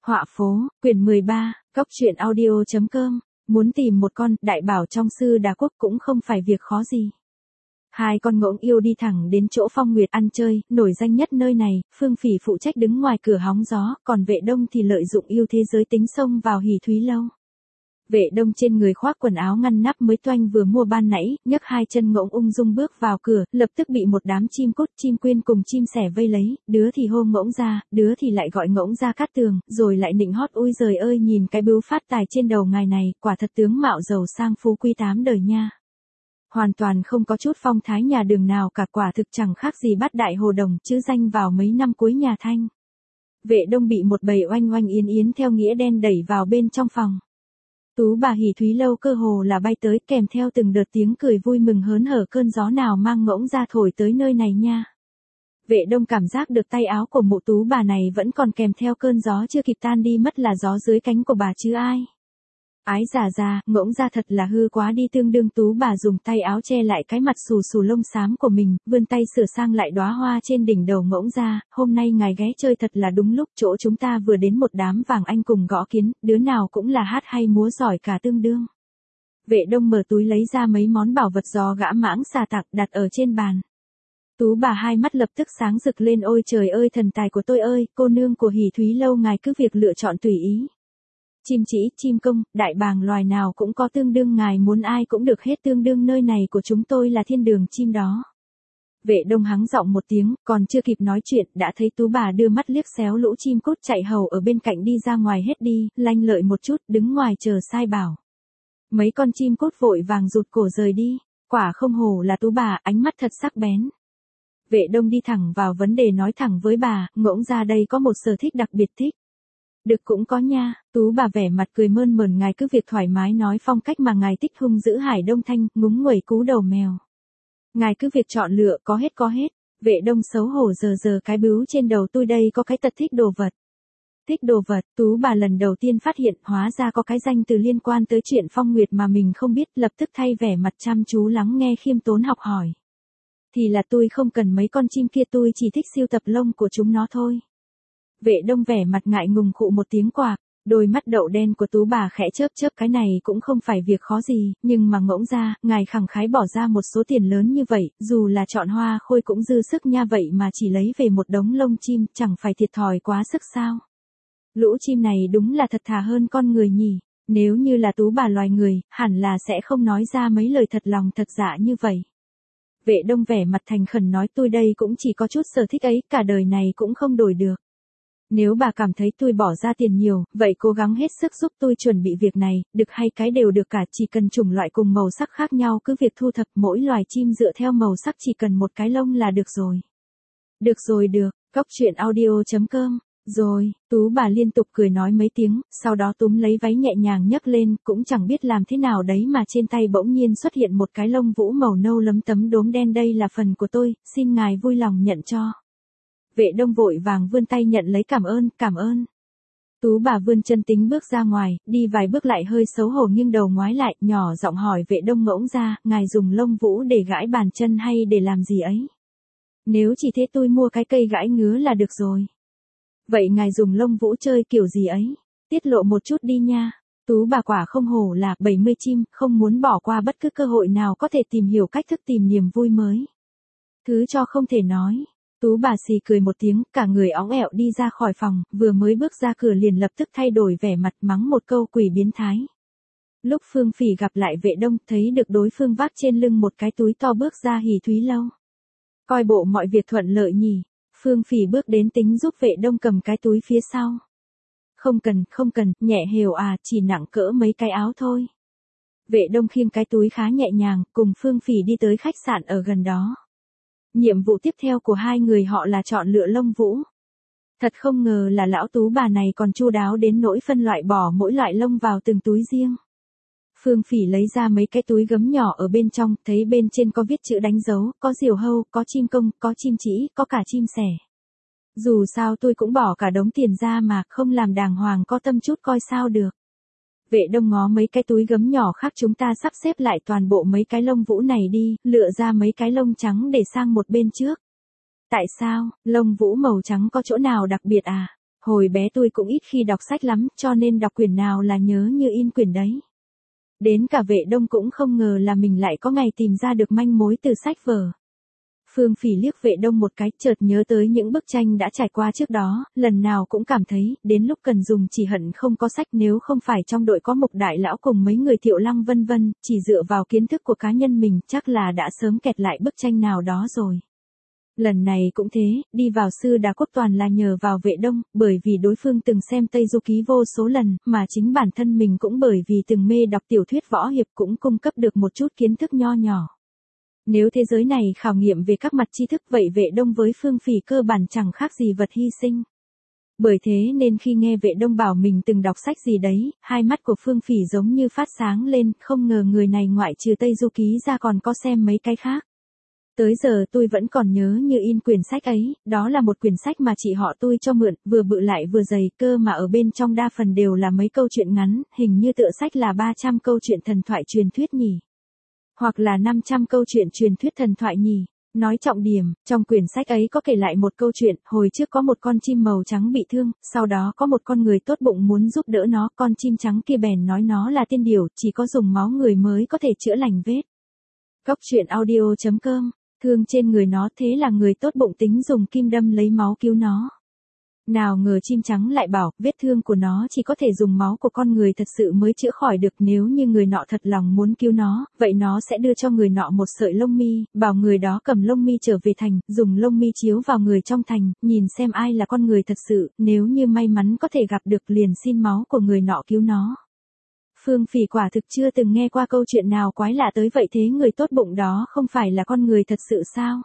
Họa phố, quyển 13, Cóc truyện audio.com, muốn tìm một con đại bảo trong Sư Đà Quốc cũng không phải việc khó gì. Hai con ngỗng yêu đi thẳng đến chỗ Phong Nguyệt ăn chơi, nổi danh nhất nơi này, Phương Phỉ phụ trách đứng ngoài cửa hóng gió, còn Vệ Đông thì lợi dụng yêu thế giới tính xông vào Hỉ Thúy Lâu. Vệ Đông trên người khoác quần áo ngăn nắp mới toanh vừa mua ban nãy, nhấc hai chân ngỗng ung dung bước vào cửa, lập tức bị một đám chim cút, chim quyên cùng chim sẻ vây lấy, đứa thì hô ngỗng ra, đứa thì lại gọi ngỗng ra cát tường, rồi lại nịnh hót ôi giời ơi nhìn cái bướu phát tài trên đầu ngài này, quả thật tướng mạo giàu sang phú quý 8 đời nha. Hoàn toàn không có chút phong thái nhà Đường nào cả, quả thực chẳng khác gì Bát Đại Hồ Đồng, chữ danh vào mấy năm cuối nhà Thanh. Vệ Đông bị một bầy oanh oanh yến yến theo nghĩa đen đẩy vào bên trong phòng. Tú bà Hỉ Thúy Lâu cơ hồ là bay tới, kèm theo từng đợt tiếng cười vui mừng hớn hở, cơn gió nào mang ngỗng ra thổi tới nơi này nha. Vệ Đông cảm giác được tay áo của mụ tú bà này vẫn còn kèm theo cơn gió chưa kịp tan đi mất là gió dưới cánh của bà chứ ai. Ái già, ngỗng ra thật là hư quá đi, tương đương tú bà dùng tay áo che lại cái mặt xù xù lông xám của mình, vươn tay sửa sang lại đóa hoa trên đỉnh đầu ngỗng ra, hôm nay ngài ghé chơi thật là đúng lúc, chỗ chúng ta vừa đến một đám vàng anh cùng gõ kiến, đứa nào cũng là hát hay múa giỏi cả tương đương. Vệ Đông mở túi lấy ra mấy món bảo vật do gã mãng xà tặng đặt ở trên bàn. Tú bà hai mắt lập tức sáng rực lên, ôi trời ơi thần tài của tôi ơi, cô nương của Hỉ Thúy Lâu ngài cứ việc lựa chọn tùy ý. Chim chỉ, chim công, đại bàng loài nào cũng có, tương đương ngài muốn ai cũng được hết, tương đương nơi này của chúng tôi là thiên đường chim đó. Vệ Đông hắng giọng một tiếng, còn chưa kịp nói chuyện, đã thấy tú bà đưa mắt liếc xéo lũ chim cút chạy hầu ở bên cạnh đi ra ngoài hết đi, lanh lợi một chút, đứng ngoài chờ sai bảo. Mấy con chim cút vội vàng rụt cổ rời đi, quả không hổ là tú bà, ánh mắt thật sắc bén. Vệ Đông đi thẳng vào vấn đề nói thẳng với bà, ngỗng ra đây có một sở thích đặc biệt thích. Được cũng có nha, tú bà vẻ mặt cười mơn mởn, ngài cứ việc thoải mái nói, phong cách mà ngài thích hung dữ Hải Đông Thanh, ngúng nguẩy cú đầu mèo. Ngài cứ việc chọn lựa, có hết. Vệ Đông xấu hổ giờ cái bướu trên đầu tôi đây có cái tật thích đồ vật. Thích đồ vật, tú bà lần đầu tiên phát hiện, hóa ra có cái danh từ liên quan tới chuyện Phong Nguyệt mà mình không biết, lập tức thay vẻ mặt chăm chú lắng nghe khiêm tốn học hỏi. Thì là tôi không cần mấy con chim kia, tôi chỉ thích sưu tập lông của chúng nó thôi. Vệ Đông vẻ mặt ngại ngùng khụ một tiếng quạc, đôi mắt đậu đen của tú bà khẽ chớp, cái này cũng không phải việc khó gì, nhưng mà ngỗng ra, ngài khẳng khái bỏ ra một số tiền lớn như vậy, dù là chọn hoa khôi cũng dư sức nha, vậy mà chỉ lấy về một đống lông chim, chẳng phải thiệt thòi quá sức sao? Lũ chim này đúng là thật thà hơn con người nhỉ, nếu như là tú bà loài người, hẳn là sẽ không nói ra mấy lời thật lòng thật dạ như vậy. Vệ Đông vẻ mặt thành khẩn nói, tôi đây cũng chỉ có chút sở thích ấy, cả đời này cũng không đổi được. Nếu bà cảm thấy tôi bỏ ra tiền nhiều, vậy cố gắng hết sức giúp tôi chuẩn bị việc này, được hay cái đều được cả, chỉ cần chủng loại cùng màu sắc khác nhau cứ việc thu thập, mỗi loài chim dựa theo màu sắc chỉ cần một cái lông là được rồi. Được, Cóc truyện audio.com, rồi, tú bà liên tục cười nói mấy tiếng, sau đó túm lấy váy nhẹ nhàng nhấc lên, cũng chẳng biết làm thế nào đấy mà trên tay bỗng nhiên xuất hiện một cái lông vũ màu nâu lấm tấm đốm đen, đây là phần của tôi, xin ngài vui lòng nhận cho. Vệ Đông vội vàng vươn tay nhận lấy, cảm ơn. Tú bà vươn chân tính bước ra ngoài, đi vài bước lại hơi xấu hổ nghiêng đầu ngoái lại, nhỏ giọng hỏi Vệ Đông, ngỗng ra, ngài dùng lông vũ để gãi bàn chân hay để làm gì ấy? Nếu chỉ thế tôi mua cái cây gãi ngứa là được rồi. Vậy ngài dùng lông vũ chơi kiểu gì ấy? Tiết lộ một chút đi nha. Tú bà quả không hổ là 70 chim, không muốn bỏ qua bất cứ cơ hội nào có thể tìm hiểu cách thức tìm niềm vui mới. Thứ cho không thể nói. Tú bà xì cười một tiếng, cả người óng ẹo đi ra khỏi phòng, vừa mới bước ra cửa liền lập tức thay đổi vẻ mặt, mắng một câu quỷ biến thái. Lúc Phương Phỉ gặp lại Vệ Đông, thấy được đối phương vác trên lưng một cái túi to bước ra Hỉ Thúy Lâu. Coi bộ mọi việc thuận lợi nhỉ. Phương Phỉ bước đến tính giúp Vệ Đông cầm cái túi phía sau. Không cần, nhẹ hều à, chỉ nặng cỡ mấy cái áo thôi. Vệ Đông khiêng cái túi khá nhẹ nhàng, cùng Phương Phỉ đi tới khách sạn ở gần đó. Nhiệm vụ tiếp theo của hai người họ là chọn lựa lông vũ. Thật không ngờ là lão tú bà này còn chu đáo đến nỗi phân loại bỏ mỗi loại lông vào từng túi riêng. Phương Phỉ lấy ra mấy cái túi gấm nhỏ ở bên trong, thấy bên trên có viết chữ đánh dấu, có diều hâu, có chim công, có chim chỉ, có cả chim sẻ. Dù sao tôi cũng bỏ cả đống tiền ra mà, không làm đàng hoàng có tâm chút coi sao được. Vệ Đông ngó mấy cái túi gấm nhỏ khác, chúng ta sắp xếp lại toàn bộ mấy cái lông vũ này đi, lựa ra mấy cái lông trắng để sang một bên trước. Tại sao, lông vũ màu trắng có chỗ nào đặc biệt à? Hồi bé tôi cũng ít khi đọc sách lắm, cho nên đọc quyển nào là nhớ như in quyển đấy. Đến cả Vệ Đông cũng không ngờ là mình lại có ngày tìm ra được manh mối từ sách vở. Phương Phỉ liếc Vệ Đông một cái, chợt nhớ tới những bức tranh đã trải qua trước đó, lần nào cũng cảm thấy, đến lúc cần dùng chỉ hận không có sách, nếu không phải trong đội có Mục Đại Lão cùng mấy người Thiệu Lăng vân vân, chỉ dựa vào kiến thức của cá nhân mình, chắc là đã sớm kẹt lại bức tranh nào đó rồi. Lần này cũng thế, đi vào Sư Đà Quốc toàn là nhờ vào Vệ Đông, bởi vì đối phương từng xem Tây Du Ký vô số lần, mà chính bản thân mình cũng bởi vì từng mê đọc tiểu thuyết võ hiệp cũng cung cấp được một chút kiến thức nho nhỏ. Nếu thế giới này khảo nghiệm về các mặt tri thức, vậy Vệ Đông với Phương Phỉ cơ bản chẳng khác gì vật hy sinh. Bởi thế nên khi nghe Vệ Đông bảo mình từng đọc sách gì đấy, hai mắt của Phương Phỉ giống như phát sáng lên, không ngờ người này ngoại trừ Tây Du Ký ra còn có xem mấy cái khác. Tới giờ tôi vẫn còn nhớ như in quyển sách ấy, đó là một quyển sách mà chị họ tôi cho mượn, vừa bự lại vừa dày, cơ mà ở bên trong đa phần đều là mấy câu chuyện ngắn, hình như tựa sách là 300 câu chuyện thần thoại truyền thuyết nhỉ. Hoặc là 500 câu chuyện truyền thuyết thần thoại nhỉ. Nói trọng điểm, trong quyển sách ấy có kể lại một câu chuyện, hồi trước có một con chim màu trắng bị thương, sau đó có một con người tốt bụng muốn giúp đỡ nó, con chim trắng kia bèn nói nó là tiên điểu, chỉ có dùng máu người mới có thể chữa lành vết. Góc truyện audio.com, thương trên người nó, thế là người tốt bụng tính dùng kim đâm lấy máu cứu nó. Nào ngờ chim trắng lại bảo, vết thương của nó chỉ có thể dùng máu của con người thật sự mới chữa khỏi được, nếu như người nọ thật lòng muốn cứu nó, vậy nó sẽ đưa cho người nọ một sợi lông mi, bảo người đó cầm lông mi trở về thành, dùng lông mi chiếu vào người trong thành, nhìn xem ai là con người thật sự, nếu như may mắn có thể gặp được liền xin máu của người nọ cứu nó. Phương Phỉ quả thực chưa từng nghe qua câu chuyện nào quái lạ tới vậy, thế người tốt bụng đó không phải là con người thật sự sao?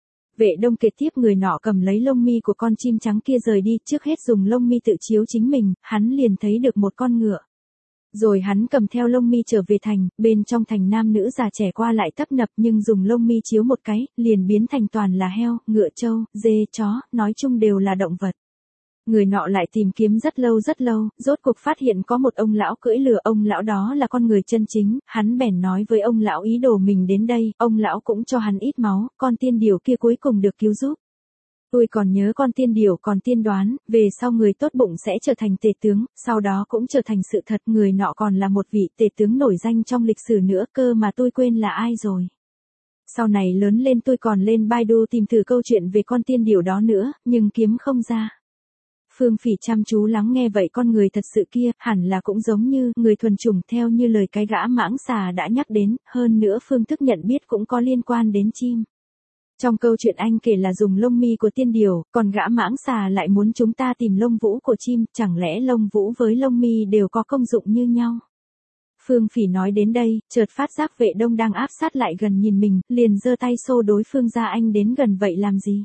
Vệ Đông kể tiếp, người nọ cầm lấy lông mi của con chim trắng kia rời đi, trước hết dùng lông mi tự chiếu chính mình, hắn liền thấy được một con ngựa. Rồi hắn cầm theo lông mi trở về thành, bên trong thành nam nữ già trẻ qua lại tấp nập, nhưng dùng lông mi chiếu một cái, liền biến thành toàn là heo, ngựa, trâu, dê, chó, nói chung đều là động vật. Người nọ lại tìm kiếm rất lâu, rốt cuộc phát hiện có một ông lão cưỡi lừa, ông lão đó là con người chân chính, hắn bèn nói với ông lão ý đồ mình đến đây, ông lão cũng cho hắn ít máu, con tiên điểu kia cuối cùng được cứu giúp. Tôi còn nhớ con tiên điểu còn tiên đoán, về sau người tốt bụng sẽ trở thành tể tướng, sau đó cũng trở thành sự thật, người nọ còn là một vị tể tướng nổi danh trong lịch sử nữa cơ mà tôi quên là ai rồi. Sau này lớn lên tôi còn lên Baidu tìm thử câu chuyện về con tiên điểu đó nữa, nhưng kiếm không ra. Phương Phỉ chăm chú lắng nghe, vậy con người thật sự kia, hẳn là cũng giống như người thuần chủng theo như lời cái gã mãng xà đã nhắc đến, hơn nữa phương thức nhận biết cũng có liên quan đến chim. Trong câu chuyện anh kể là dùng lông mi của tiên điểu, còn gã mãng xà lại muốn chúng ta tìm lông vũ của chim, chẳng lẽ lông vũ với lông mi đều có công dụng như nhau? Phương Phỉ nói đến đây, chợt phát giác Vệ Đông đang áp sát lại gần nhìn mình, liền giơ tay xô đối phương ra, anh đến gần vậy làm gì?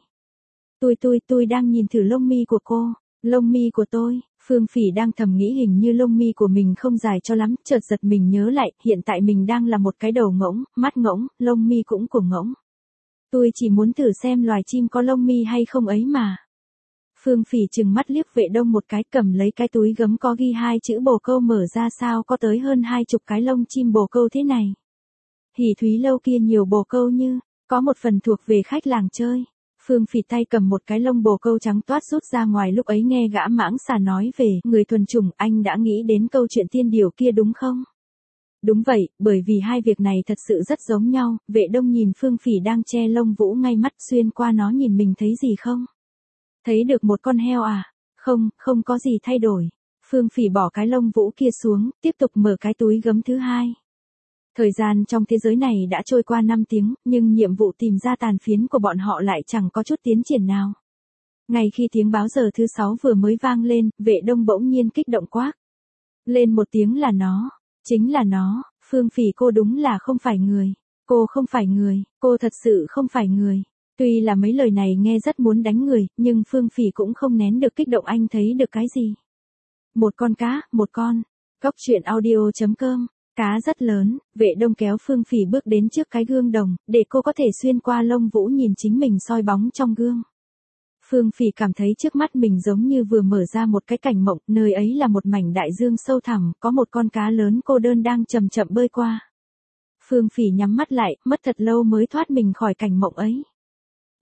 Tôi đang nhìn thử lông mi của cô. Lông mi của tôi, Phương Phỉ đang thầm nghĩ hình như lông mi của mình không dài cho lắm, chợt giật mình nhớ lại, hiện tại mình đang là một cái đầu ngỗng, mắt ngỗng, lông mi cũng của ngỗng. Tôi chỉ muốn thử xem loài chim có lông mi hay không ấy mà. Phương Phỉ trừng mắt liếc Vệ Đông một cái, cầm lấy cái túi gấm có ghi hai chữ bồ câu, mở ra, sao có tới hơn 20 cái lông chim bồ câu thế này. Hỉ Thúy Lâu kia nhiều bồ câu như, có một phần thuộc về khách làng chơi. Phương Phỉ tay cầm một cái lông bồ câu trắng toát rút ra ngoài, lúc ấy nghe gã mãng xà nói về người thuần chủng, anh đã nghĩ đến câu chuyện tiên điểu kia đúng không? Đúng vậy, bởi vì hai việc này thật sự rất giống nhau. Vệ Đông nhìn Phương Phỉ đang che lông vũ ngay mắt, xuyên qua nó nhìn mình thấy gì không? Thấy được một con heo à? Không có gì thay đổi. Phương Phỉ bỏ cái lông vũ kia xuống, tiếp tục mở cái túi gấm thứ hai. Thời gian trong thế giới này đã trôi qua 5 tiếng, nhưng nhiệm vụ tìm ra tàn phiến của bọn họ lại chẳng có chút tiến triển nào. Ngay khi tiếng báo giờ thứ 6 vừa mới vang lên, Vệ Đông bỗng nhiên kích động quát lên một tiếng, là nó, chính là nó, Phương Phỉ, cô đúng là không phải người. Cô không phải người, cô thật sự không phải người. Tuy là mấy lời này nghe rất muốn đánh người, nhưng Phương Phỉ cũng không nén được kích động, anh thấy được cái gì? Một con cá, một con. Góc truyện audio.com. Cá rất lớn. Vệ Đông kéo Phương Phỉ bước đến trước cái gương đồng, để cô có thể xuyên qua lông vũ nhìn chính mình soi bóng trong gương. Phương Phỉ cảm thấy trước mắt mình giống như vừa mở ra một cái cảnh mộng, nơi ấy là một mảnh đại dương sâu thẳm, có một con cá lớn cô đơn đang chậm chậm bơi qua. Phương Phỉ nhắm mắt lại, mất thật lâu mới thoát mình khỏi cảnh mộng ấy.